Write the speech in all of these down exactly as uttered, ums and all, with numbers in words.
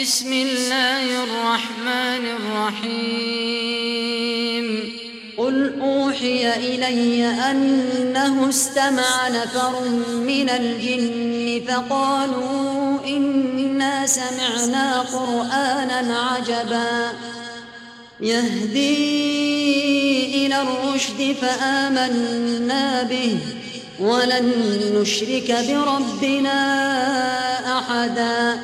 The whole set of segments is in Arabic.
بسم الله الرحمن الرحيم قل أوحي إلي أنه استمع نفر من الجن فقالوا إنا سمعنا قرآنا عجبا يهدي إلى الرشد فآمنا به ولن نشرك بربنا أحدا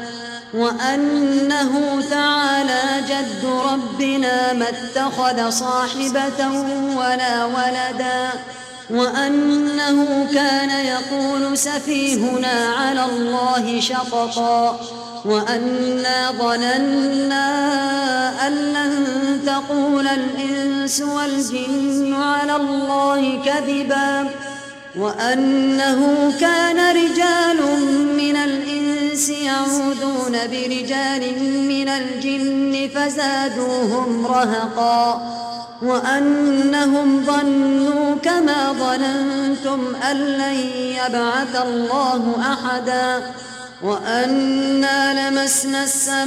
وأنه تعالى جد ربنا ما اتخذ صاحبة ولا ولدا وأنه كان يقول سفيهنا على الله شططا وأنا ظننا أن لن تقول الإنس والجن على الله كذبا وأنه كان رجال من الإنس يعوذون برجال من الجن فزادوهم رهقا وأنهم ظنوا كما ظننتم أن لن يبعث الله أحدا وأنا لمسنا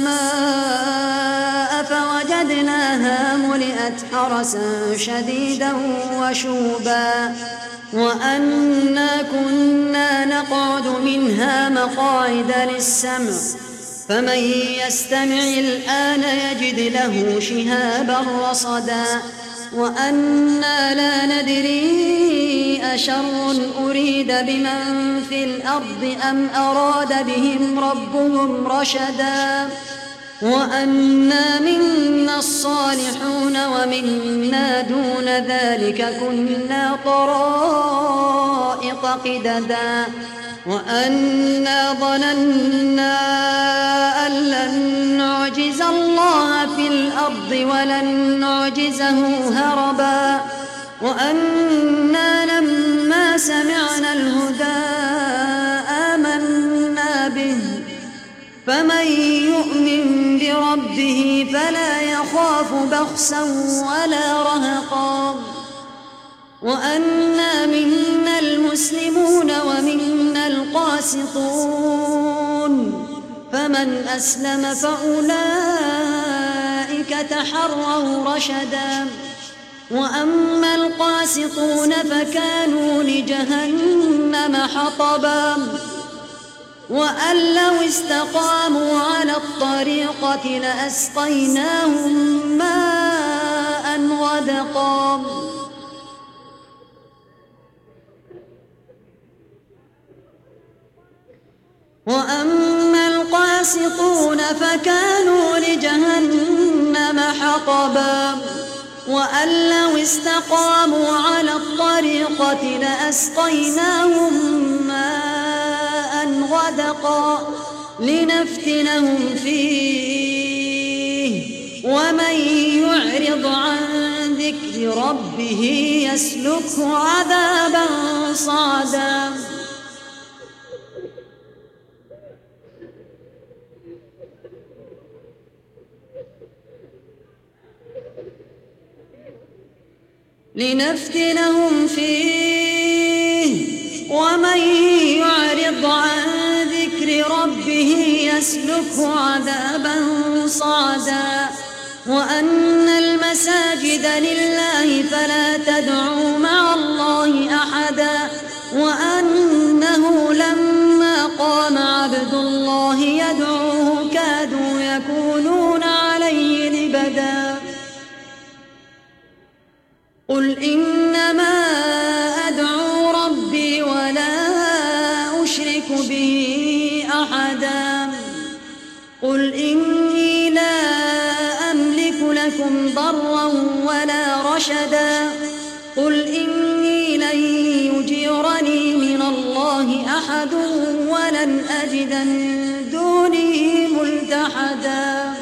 السماء فوجدناها ملئت حرسا شديدا وشوبا وأنا كنا نقعد منها مقاعد للسمع فمن يستمع الآن يجد له شهابا رصدا وأنا لا ندري أشر أريد بمن في الأرض أم أراد بهم ربهم رشدا وأنا منا الصالحون ومنا دون ذلك كنا طرائق قددا وأنا ظننا أن لن نعجز الله في الأرض ولن نعجزه هربا وأنا لما سمعنا الهدى آمنا به فمن يؤمن بربه فلا يخاف بخسا ولا رهقا وأنا منا المسلمون ومنا القاسطون فمن أسلم فأولئك تحروا رشدا وأما القاسطون فكانوا لجهنم حطبا وأن لو استقاموا على الطريقة لأسقيناهم ماء غدقا وأما القاسطون فكانوا لجهنم حطبا وأن لو استقاموا على الطريقة لأسقيناهم ماء غدقا لنفتنهم فيه ومن يعرض عن ذكر ربه يسلكه عذابا صعدا لنفتنهم فيه ومن يعرض عن ذكر ربه يسلكه عذابا صعدا وأن المساجد لله فلا تدعوا مع الله أحدا وأنه لما قام عبد الله يدعوه كادوا يكونون عليه لبدا قل إنما أدعو ربي ولا أشرك به أحدا قل إني لا أملك لكم ضرا ولا رشدا قل إني لن يجيرني من الله أحد ولن أجد من دونه ملتحدا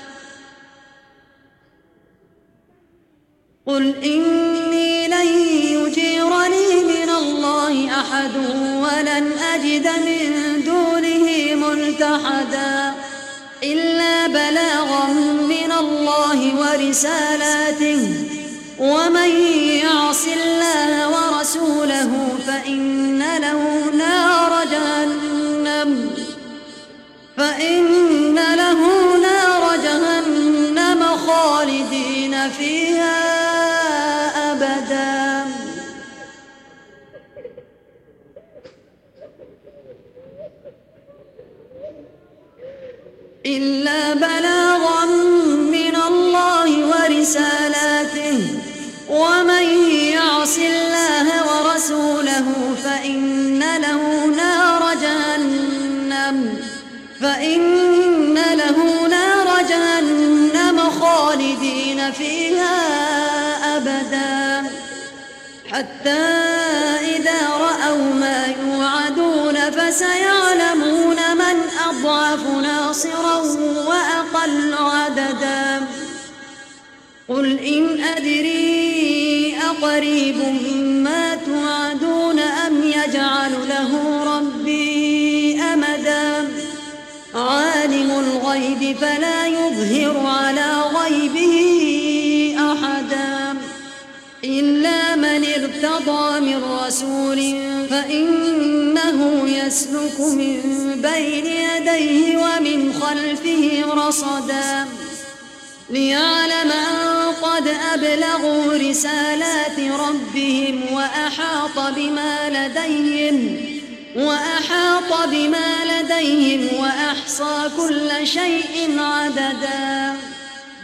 قل إني لن يجيرني من الله أحد ولن أجد من دونه ملتحدا إلا بلاغا من الله ورسالاته ومن يعص الله ورسوله فإن له نار جهنم فإن له نار إلا بلاغا من الله ورسالاته ومن يعص الله ورسوله فإن له نار جهنم فإن له نار جهنم خالدين فيها أبدا حتى إذا رأوا ما يوعدون فسيعلمون من أضعف ناصرا وأقل عددا قل إن أدري أقريب ما توعدون أم يجعل له ربي أمدا عالم الغيب فلا يظهر على غيبه أحدا إلا من ارتضى من رسول فإنه يسلك من بين يديه ومن خلفه رصدا ليعلم أن قد أبلغوا رسالات ربهم وأحاط بما لديهم وأحاط بما لديهم وأحصى كل شيء عددا.